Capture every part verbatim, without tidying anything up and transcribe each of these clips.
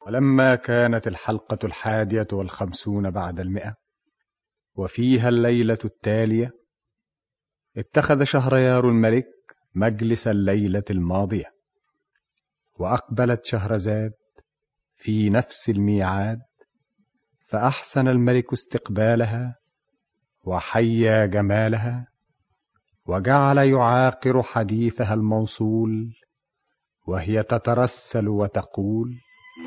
ولما كانت الحلقة الحادية والخمسون بعد المئة وفيها الليلة التالية، اتخذ شهريار الملك مجلس الليلة الماضية، وأقبلت شهرزاد في نفس الميعاد، فأحسن الملك استقبالها وحيا جمالها، وجعل يعاقر حديثها الموصول وهي تترسل وتقول: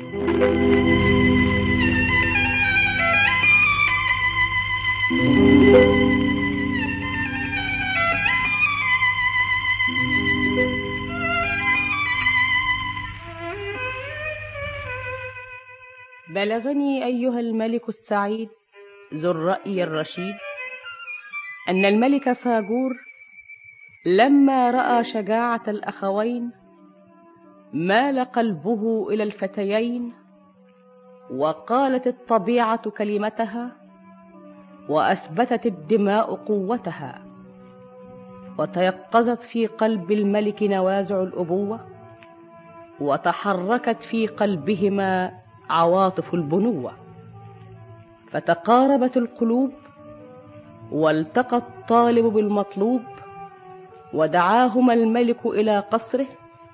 بلغني أيها الملك السعيد ذو الرأي الرشيد أن الملك ساجور لما رأى شجاعة الأخوين مال قلبه إلى الفتيين، وقالت الطبيعة كلمتها، وأثبتت الدماء قوتها، وتيقظت في قلب الملك نوازع الأبوة، وتحركت في قلبهما عواطف البنوة، فتقاربت القلوب، والتقى الطالب بالمطلوب، ودعاهما الملك إلى قصره،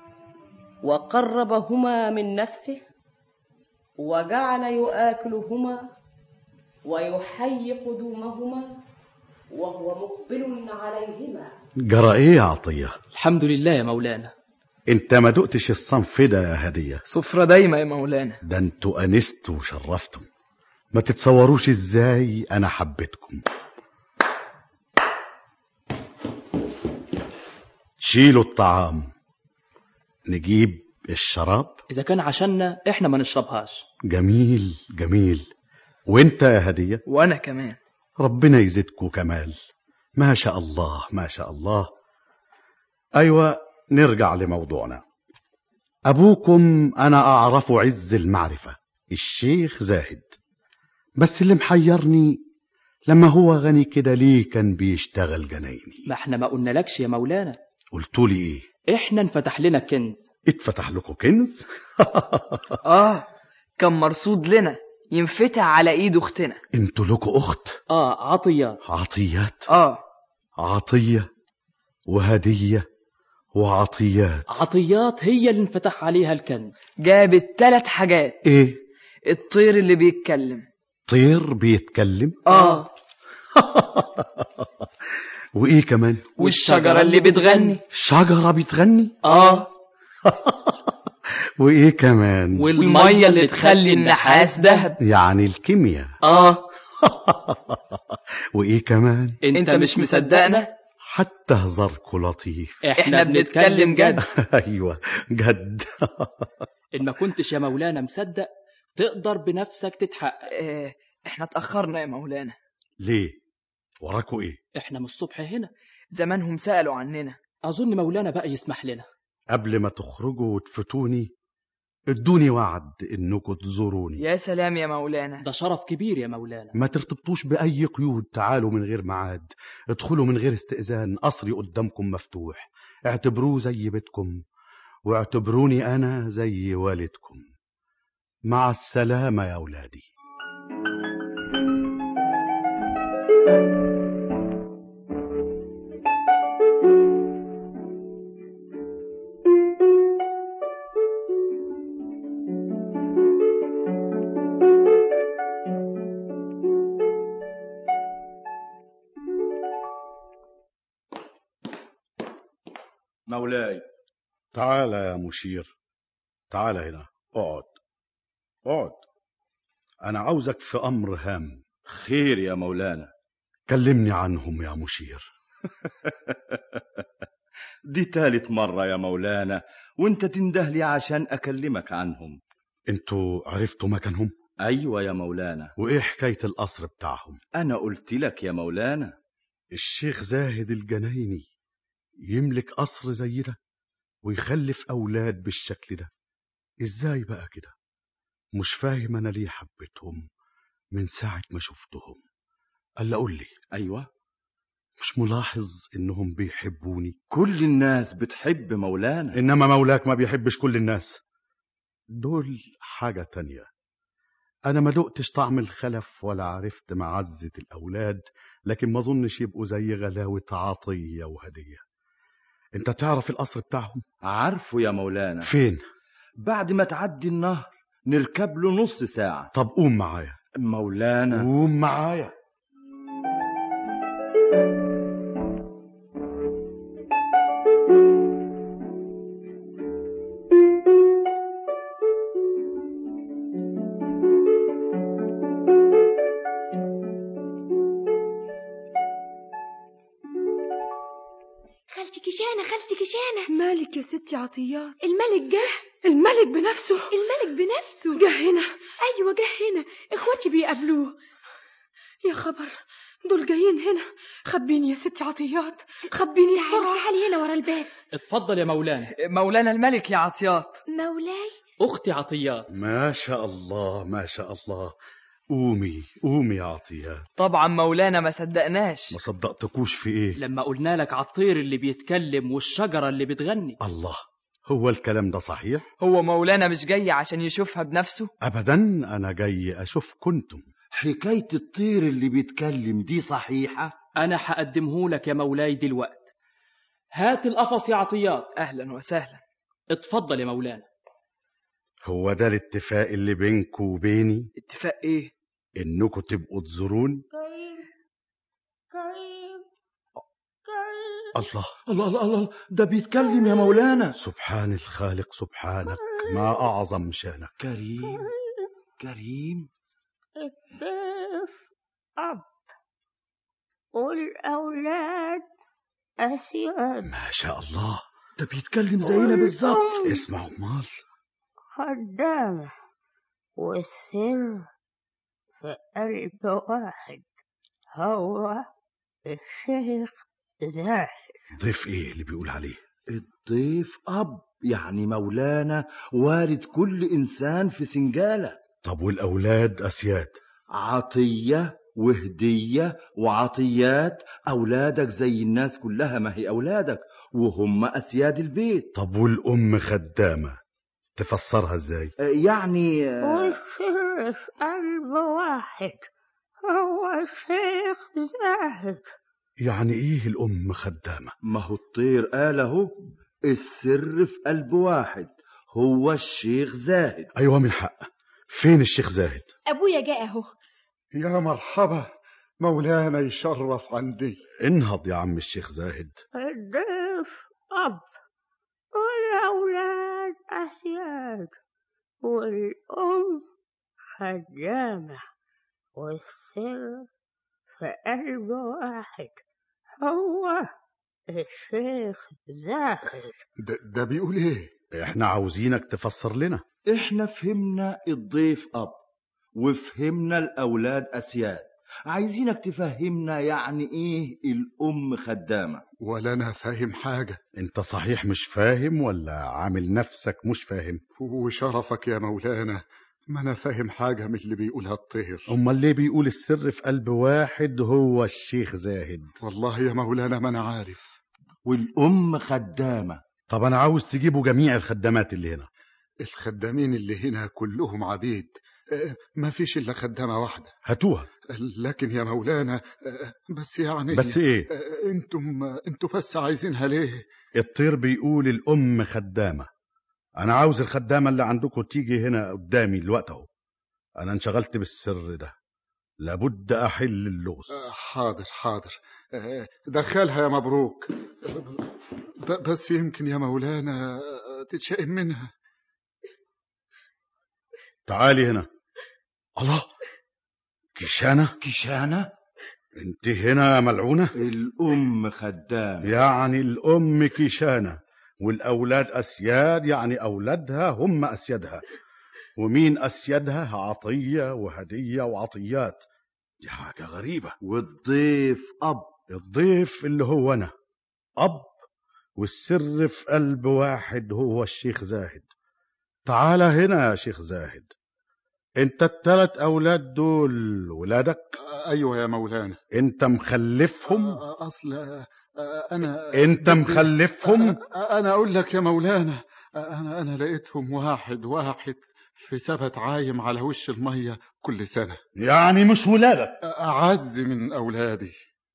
وقربهما من نفسه، وجعل يآكلهما ويحيي قدومهما وهو مقبل عليهما. جرى ايه يا عطية؟ الحمد لله يا مولانا. انت ما دقتش الصنف ده يا هدية؟ سفرة دايما يا مولانا. ده انتوا انستوا وشرفتم، ما تتصوروش ازاي انا حبيتكم. شيلوا الطعام، نجيب الشراب. اذا كان عشاننا احنا ما نشربهاش. جميل جميل. وانت يا هدية؟ وانا كمان. ربنا يزيدكوا كمال. ما شاء الله ما شاء الله. ايوه، نرجع لموضوعنا. ابوكم انا اعرف عز المعرفة، الشيخ زاهد، بس اللي محيرني لما هو غني كده ليه كان بيشتغل جنايني؟ ما احنا ما قلنا لكش يا مولانا. قلتولي ايه؟ احنا انفتح لنا كنز. اتفتح لكم كنز؟ اه، كان مرصود لنا ينفتح على ايد اختنا. انتوا لكم اخت؟ اه، عطيات. عطيات؟ اه، عطية وهدية وعطيات. عطيات هي اللي انفتح عليها الكنز. جابت ثلاث حاجات. ايه؟ الطير اللي بيتكلم. طير بيتكلم؟ اه. وايه كمان؟ والشجرة اللي بتغني. شجرة بتغني؟ اه. وايه كمان؟ والمية اللي تخلي النحاس ذهب، يعني الكيمياء. اه. وايه كمان؟ انت مش مصدقنا؟ حتى هزاركوا لطيف. احنا بنتكلم جد. ايوه جد. ان ما كنتش يا مولانا مصدق تقدر بنفسك تتحقق. اه، احنا اتأخرنا يا مولانا. ليه؟ وراكوا ايه؟ احنا من الصبح هنا. زمانهم سألوا عننا. اظن مولانا بقى يسمح لنا. قبل ما تخرجوا وتفتوني ادوني وعد انكم تزوروني. يا سلام يا مولانا، ده شرف كبير يا مولانا. ما ترتبطوش بأي قيود، تعالوا من غير ميعاد، ادخلوا من غير استئذان، قصري قدامكم مفتوح، اعتبروه زي بيتكم واعتبروني أنا زي والدكم. مع السلامة يا أولادي. مولاي. تعال يا مشير، تعال هنا، اقعد اقعد. أنا عاوزك في أمر هام. خير يا مولانا. كلمني عنهم يا مشير. دي تالت مرة يا مولانا وانت تندهلي عشان أكلمك عنهم. انتوا عرفتوا مكانهم؟ أيوة يا مولانا. وإيه حكاية القصر بتاعهم؟ أنا قلت لك يا مولانا. الشيخ زاهد الجنايني يملك قصر زي ده ويخلف أولاد بالشكل ده؟ إزاي بقى كده؟ مش فاهم أنا ليه حبيتهم من ساعة ما شفتهم. قال قول لي. أيوة. مش ملاحظ إنهم بيحبوني؟ كل الناس بتحب مولانا. إنما مولاك ما بيحبش كل الناس. دول حاجة تانية. أنا ما دقتش طعم الخلف ولا عرفت معزة الأولاد، لكن ما ظنش يبقوا زي غلاوة عطية وهدية. أنت تعرف القصر بتاعهم؟ عارفه يا مولانا. فين؟ بعد ما تعدي النهر نركب له نص ساعة. طب قوم معايا. مولانا قوم معايا. خالتي كشانة خالتي كشانة. مالك يا ستي عطيات؟ الملك جه. الملك بنفسه؟ الملك بنفسه جه هنا؟ ايوه جه هنا، اخواتي بيقابلوه. يا خبر، دول جايين هنا. خبيني يا ستي عطيات، خبيني بسرعة. تعالي هنا ورا الباب. اتفضل يا مولانا. مولانا الملك يا عطيات. مولاي. اختي عطيات. ما شاء الله ما شاء الله. قومي قومي يا عطيات. طبعا مولانا ما صدقناش. ما صدقتكوش في ايه؟ لما قلنا لك على الطير اللي بيتكلم والشجرة اللي بتغني. الله، هو الكلام ده صحيح؟ هو مولانا مش جاي عشان يشوفها بنفسه؟ أبدا، أنا جاي أشوف كنتم. حكاية الطير اللي بيتكلم دي صحيحة؟ أنا هقدمه لك يا مولاي دلوقت. هات القفص يا عطيات. أهلا وسهلا. اتفضل يا مولانا. هو ده الاتفاق اللي بينكم وبيني؟ اتفاق ايه؟ انكم تبقوا تزورون؟ كريم كريم كريم. الله الله الله الله، ده بيتكلم يا مولانا. سبحان الخالق سبحانك، ما أعظم شانك. كريم كريم. الضيف أب والأولاد أسياد. ما شاء الله، ده بيتكلم زينا بالظبط. اسمعوا مال. خدامة والسر في قلب واحد، هو الشيخ زاهد. ضيف ايه اللي بيقول عليه؟ الضيف أب، يعني مولانا وارد كل إنسان في سنجالة. طب والأولاد أسياد؟ عطية وهدية وعطيات. أولادك زي الناس كلها، ما هي أولادك وهم أسياد البيت. طب والأم خدامة، تفسرها ازاي؟ يعني والسر في قلب واحد، هو الشيخ زاهد. يعني ايه الأم خدامة؟ ما هو الطير قاله السر في قلب واحد، هو الشيخ زاهد. أيوة من حق. فين الشيخ زاهد؟ أبويا جاء أهو. يا مرحبا، مولانا يشرف عندي. انهض يا عم الشيخ زاهد. الضيف أب والأولاد أسياد والأم خدامة والسر في قلب واحد، هو الشيخ زاهد. ده, ده بيقول ايه؟ احنا عاوزينك تفسر لنا. احنا فهمنا الضيف أب وفهمنا الأولاد أسياد، عايزينك تفهمنا يعني ايه الأم خدامة. ولا أنا فاهم حاجة. انت صحيح مش فاهم ولا عامل نفسك مش فاهم؟ وشرفك يا مولانا، ما أنا فاهم حاجة من اللي بيقولها الطير. أمال ليه بيقول السر في قلب واحد هو الشيخ زاهد؟ والله يا مولانا ما أنا عارف. والأم خدامة. طب أنا عاوز تجيبوا جميع الخدامات اللي هنا. الخدامين اللي هنا كلهم عبيد، ما فيش إلا خدامة واحدة. هاتوها. لكن يا مولانا بس يعني بس إيه؟ انتم انتم بس عايزينها ليه؟ الطير بيقول الأم خدامة. أنا عاوز الخدامة اللي عندكم تيجي هنا قدامي الوقت أهو. أنا انشغلت بالسر ده، لابد أحل اللغز. حاضر حاضر، دخلها يا مبروك. بس يمكن يا مولانا تتشائم منها. تعالي هنا. الله، كيشانة. كيشانة؟ انت هنا يا ملعونة؟ الأم خدامة. يعني الأم كيشانة والأولاد أسياد، يعني أولادها هم أسيادها. ومين أسيادها؟ عطية وهدية وعطيات. دي حاجة غريبة. والضيف أب. الضيف اللي هو أنا أب، والسر في قلب واحد هو الشيخ زاهد. تعال هنا يا شيخ زاهد، انت التلات أولاد دول ولادك؟ أيوة يا مولانا. انت مخلفهم؟ أصل أنا انت مخلفهم؟ أنا أقول لك يا مولانا، أنا أنا لقيتهم واحد واحد في سبت عايم على وش المية كل سنة. يعني مش ولادك؟ أعز من أولادي.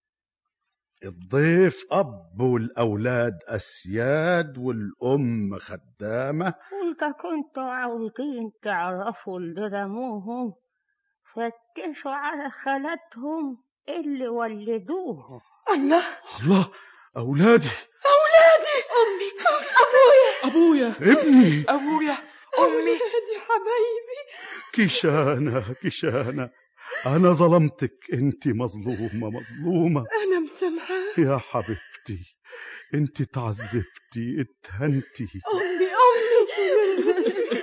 الضيف أب والأولاد أسياد والأم خدامة. وإذا كنتوا عاوزين تعرفوا اللي رموهم فتشوا على خالتهم اللي ولدوهم. الله الله، أولادي أولادي أمي أبويا أبويا ابني أبويا أمي أولادي حبايبي. كيشانة كيشانة، أنا ظلمتك، أنت مظلومة مظلومة. أنا مسامحاك يا حبيبتي، أنت تعذبتي اتهنتي. أمي أمي.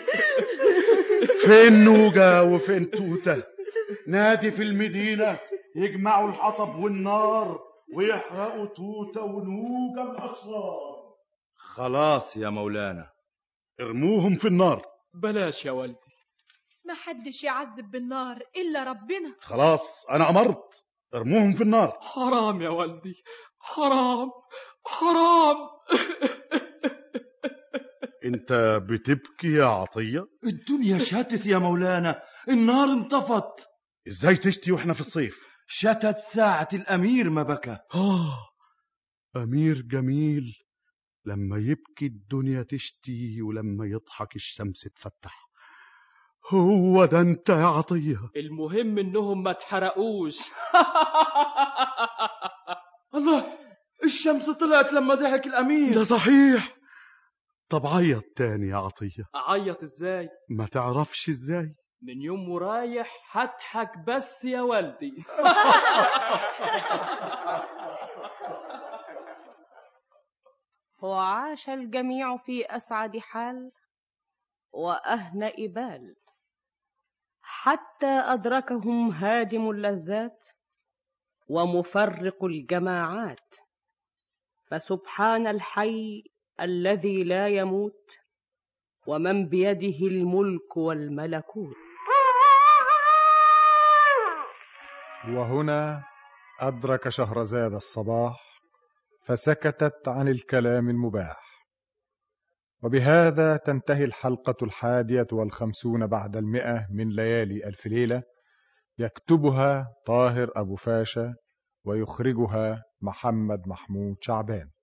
فين نوجة وفين توتة؟ نادي في المدينة يجمعوا الحطب والنار ويحرقوا توتة ونوجة الأشرار. خلاص يا مولانا، ارموهم في النار. بلاش يا والدي، ما حدش يعذب بالنار إلا ربنا. خلاص أنا أمرت، ارموهم في النار. حرام يا والدي، حرام حرام. أنت بتبكي يا عطية؟ الدنيا شتت يا مولانا، النار انطفت. إزاي تشتي وإحنا في الصيف؟ شتت ساعة الأمير ما بكى. آه، أمير جميل، لما يبكي الدنيا تشتي ولما يضحك الشمس تفتح. هو ده أنت يا عطية. المهم إنهم ما اتحرقوش. الله، الشمس طلعت لما ضحك الأمير. ده صحيح. طب عيط تاني يا عطية. أعيط إزاي؟ ما تعرفش إزاي؟ من يوم ورايح هضحك بس يا والدي. وعاش الجميع في أسعد حال وأهنأ بال، حتى أدركهم هادم اللذات ومفرق الجماعات. فسبحان الحي الذي لا يموت ومن بيده الملك والملكوت. وهنا أدرك شهرزاد الصباح فسكتت عن الكلام المباح. وبهذا تنتهي الحلقة الحادية والخمسون بعد المئة من ليالي ألف ليلة، يكتبها طاهر أبو فاشا ويخرجها محمد محمود شعبان.